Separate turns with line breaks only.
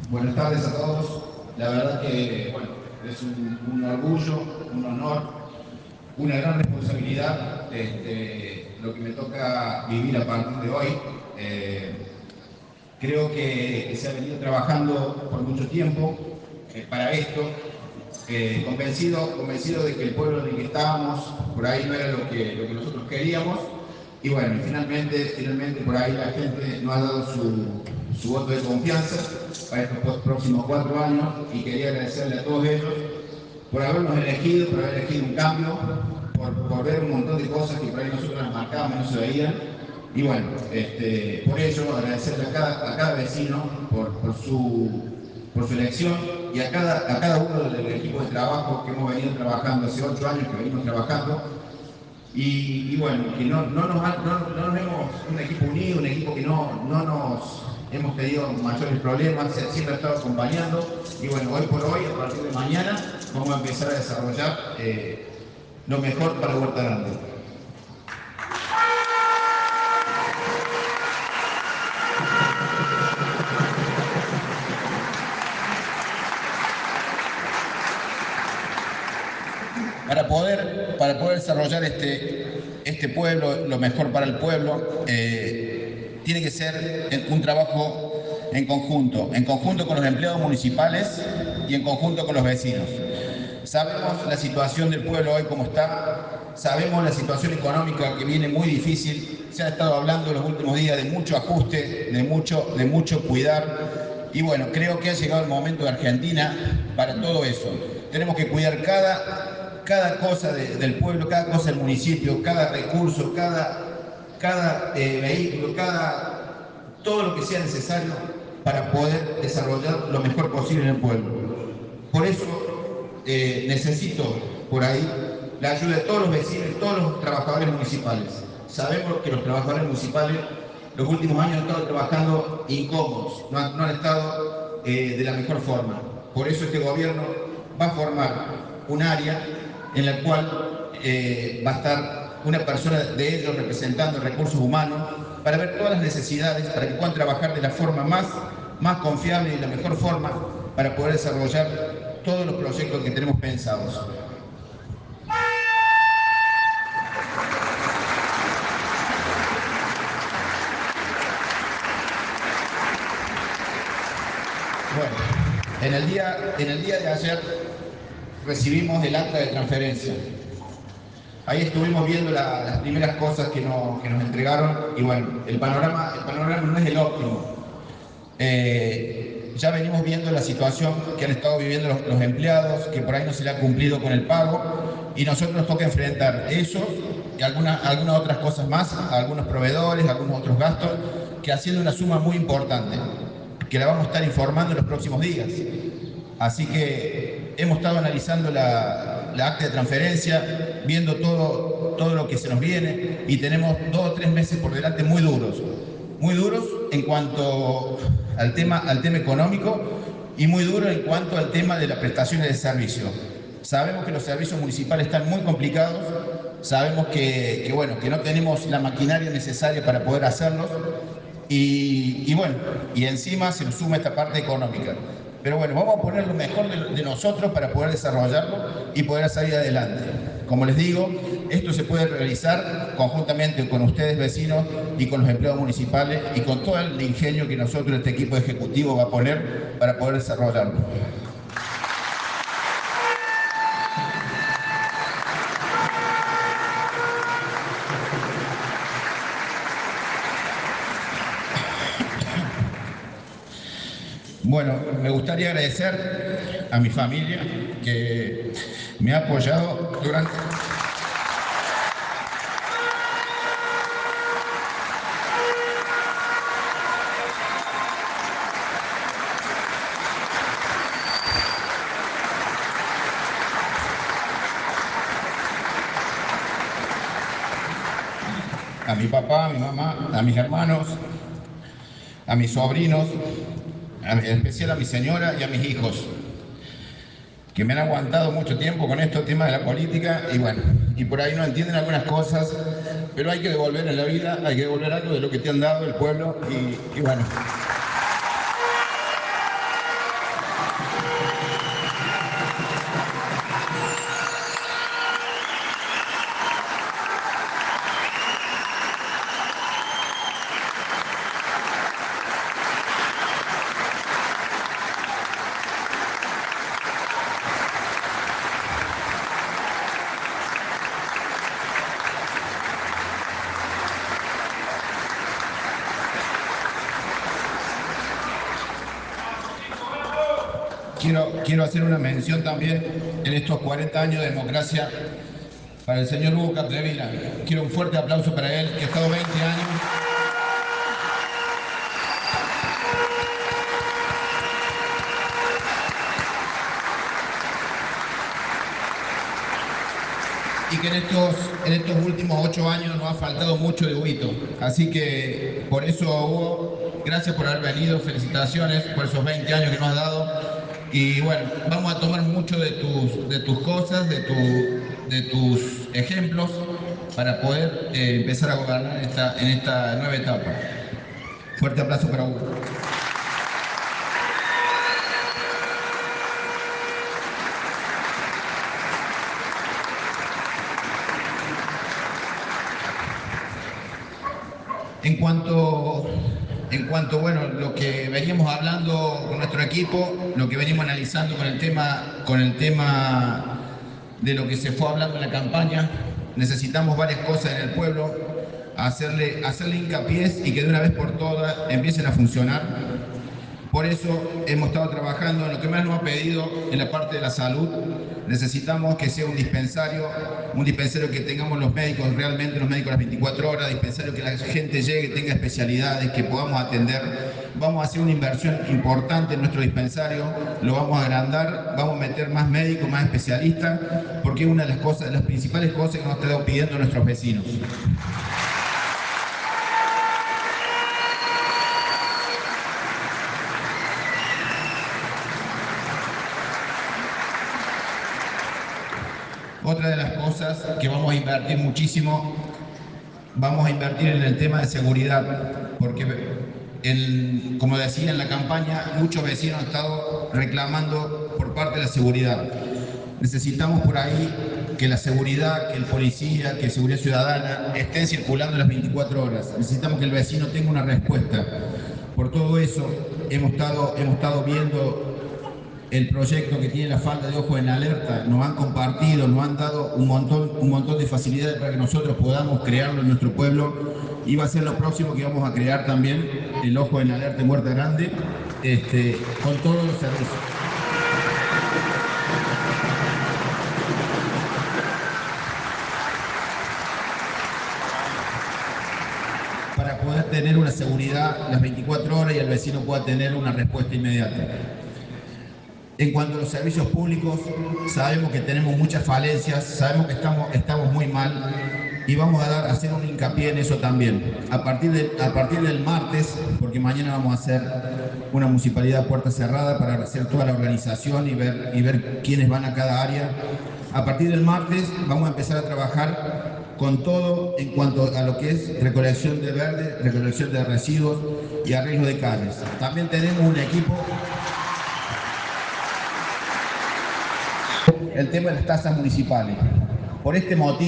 Buenas tardes a todos. La verdad que, bueno, es un orgullo, un honor, una gran responsabilidad lo que me toca vivir a partir de hoy. Creo que se ha venido trabajando por mucho tiempo para esto, convencido de que el pueblo en el que estábamos por ahí no era lo que nosotros queríamos. Y bueno, finalmente por ahí la gente nos ha dado su voto de confianza para estos próximos 4 años y quería agradecerle a todos ellos por habernos elegido, por haber elegido un cambio, por ver un montón de cosas que por ahí nosotros nos marcábamos y no se veían. Y bueno, por ello agradecerle a cada vecino por su elección y a cada uno del equipo de trabajo que hemos venido trabajando hace 8 años que venimos trabajando. Y bueno, que no nos vemos un equipo unido, un equipo que no nos hemos tenido mayores problemas, siempre ha estado acompañando. Y bueno, hoy por hoy, a partir de mañana, vamos a empezar a desarrollar lo mejor para Huerta Grande. Para poder desarrollar este pueblo, lo mejor para el pueblo, tiene que ser un trabajo en conjunto con los empleados municipales y en conjunto con los vecinos. Sabemos la situación del pueblo hoy como está, sabemos la situación económica que viene muy difícil, se ha estado hablando en los últimos días de mucho ajuste, de mucho cuidar, y bueno, creo que ha llegado el momento de Argentina para todo eso. Tenemos que cuidar cada cosa del pueblo, cada cosa del municipio, cada recurso, cada vehículo, todo lo que sea necesario para poder desarrollar lo mejor posible en el pueblo. Por eso necesito por ahí la ayuda de todos los vecinos y todos los trabajadores municipales. Sabemos que los trabajadores municipales los últimos años han estado trabajando incómodos, no han estado de la mejor forma. Por eso este gobierno va a formar un área en la cual va a estar una persona de ellos representando recursos humanos para ver todas las necesidades, para que puedan trabajar de la forma más confiable y la mejor forma para poder desarrollar todos los proyectos que tenemos pensados. Bueno, en el día de ayer recibimos el acta de transferencia. Ahí estuvimos viendo las primeras cosas que nos entregaron y bueno, el panorama no es el óptimo. Ya venimos viendo la situación que han estado viviendo los empleados, que por ahí no se le ha cumplido con el pago y nosotros nos toca enfrentar eso y algunas otras cosas más, a algunos proveedores, algunos otros gastos, que haciendo una suma muy importante, que la vamos a estar informando en los próximos días. Así que hemos estado analizando la acta de transferencia, viendo todo lo que se nos viene y tenemos 2 o 3 meses por delante muy duros en cuanto al tema económico y muy duro en cuanto al tema de las prestaciones de servicio. Sabemos que los servicios municipales están muy complicados, sabemos que no tenemos la maquinaria necesaria para poder hacerlos y encima se nos suma esta parte económica. Pero bueno, vamos a poner lo mejor de nosotros para poder desarrollarlo y poder salir adelante. Como les digo, esto se puede realizar conjuntamente con ustedes vecinos y con los empleados municipales y con todo el ingenio que nosotros, este equipo ejecutivo, va a poner para poder desarrollarlo. Bueno, me gustaría agradecer a mi familia que me ha apoyado durante... A mi papá, a mi mamá, a mis hermanos, a mis sobrinos, en especial a mi señora y a mis hijos, que me han aguantado mucho tiempo con estos temas de la política y bueno, y por ahí no entienden algunas cosas, pero hay que devolver en la vida, hay que devolver algo de lo que te han dado el pueblo y bueno. quiero hacer una mención también en estos 40 años de democracia para el señor Hugo Capdevila. Quiero un fuerte aplauso para él, que ha estado 20 años. Y que en estos últimos 8 años nos ha faltado mucho de Huguito. Así que por eso, Hugo, gracias por haber venido, felicitaciones por esos 20 años que nos has dado. Y bueno, vamos a tomar mucho de tus cosas, de tus ejemplos, para poder empezar a gobernar en esta nueva etapa. Fuerte aplauso para Hugo. En cuanto, bueno, lo que veníamos hablando con nuestro equipo, lo que venimos analizando con el tema de lo que se fue hablando en la campaña, necesitamos varias cosas en el pueblo, hacerle hincapié y que de una vez por todas empiecen a funcionar. Por eso hemos estado trabajando en lo que más nos ha pedido en la parte de la salud. Necesitamos que sea un dispensario que tengamos los médicos, realmente los médicos las 24 horas, dispensario que la gente llegue, tenga especialidades, que podamos atender. Vamos a hacer una inversión importante en nuestro dispensario, lo vamos a agrandar, vamos a meter más médicos, más especialistas, porque es una de las principales cosas que nos han estado pidiendo nuestros vecinos. Otra de las cosas que vamos a invertir muchísimo, vamos a invertir en el tema de seguridad, porque como decía en la campaña, muchos vecinos han estado reclamando por parte de la seguridad. Necesitamos por ahí que la seguridad, que el policía, que seguridad ciudadana estén circulando las 24 horas. Necesitamos que el vecino tenga una respuesta. Por todo eso hemos estado viendo el proyecto que tiene la falda de ojos en alerta, nos han compartido, nos han dado un montón de facilidades para que nosotros podamos crearlo en nuestro pueblo. Y va a ser lo próximo que vamos a crear también, el ojo en alerta en Huerta Grande, con todos los servicios. Para poder tener una seguridad las 24 horas y el vecino pueda tener una respuesta inmediata. En cuanto a los servicios públicos, sabemos que tenemos muchas falencias, sabemos que estamos muy mal y vamos a hacer un hincapié en eso también. A partir del martes, porque mañana vamos a hacer una municipalidad puerta cerrada para hacer toda la organización y ver quiénes van a cada área. A partir del martes vamos a empezar a trabajar con todo en cuanto a lo que es recolección de verde, recolección de residuos y arreglo de calles. También tenemos un equipo. El tema de las tasas municipales. Por este motivo,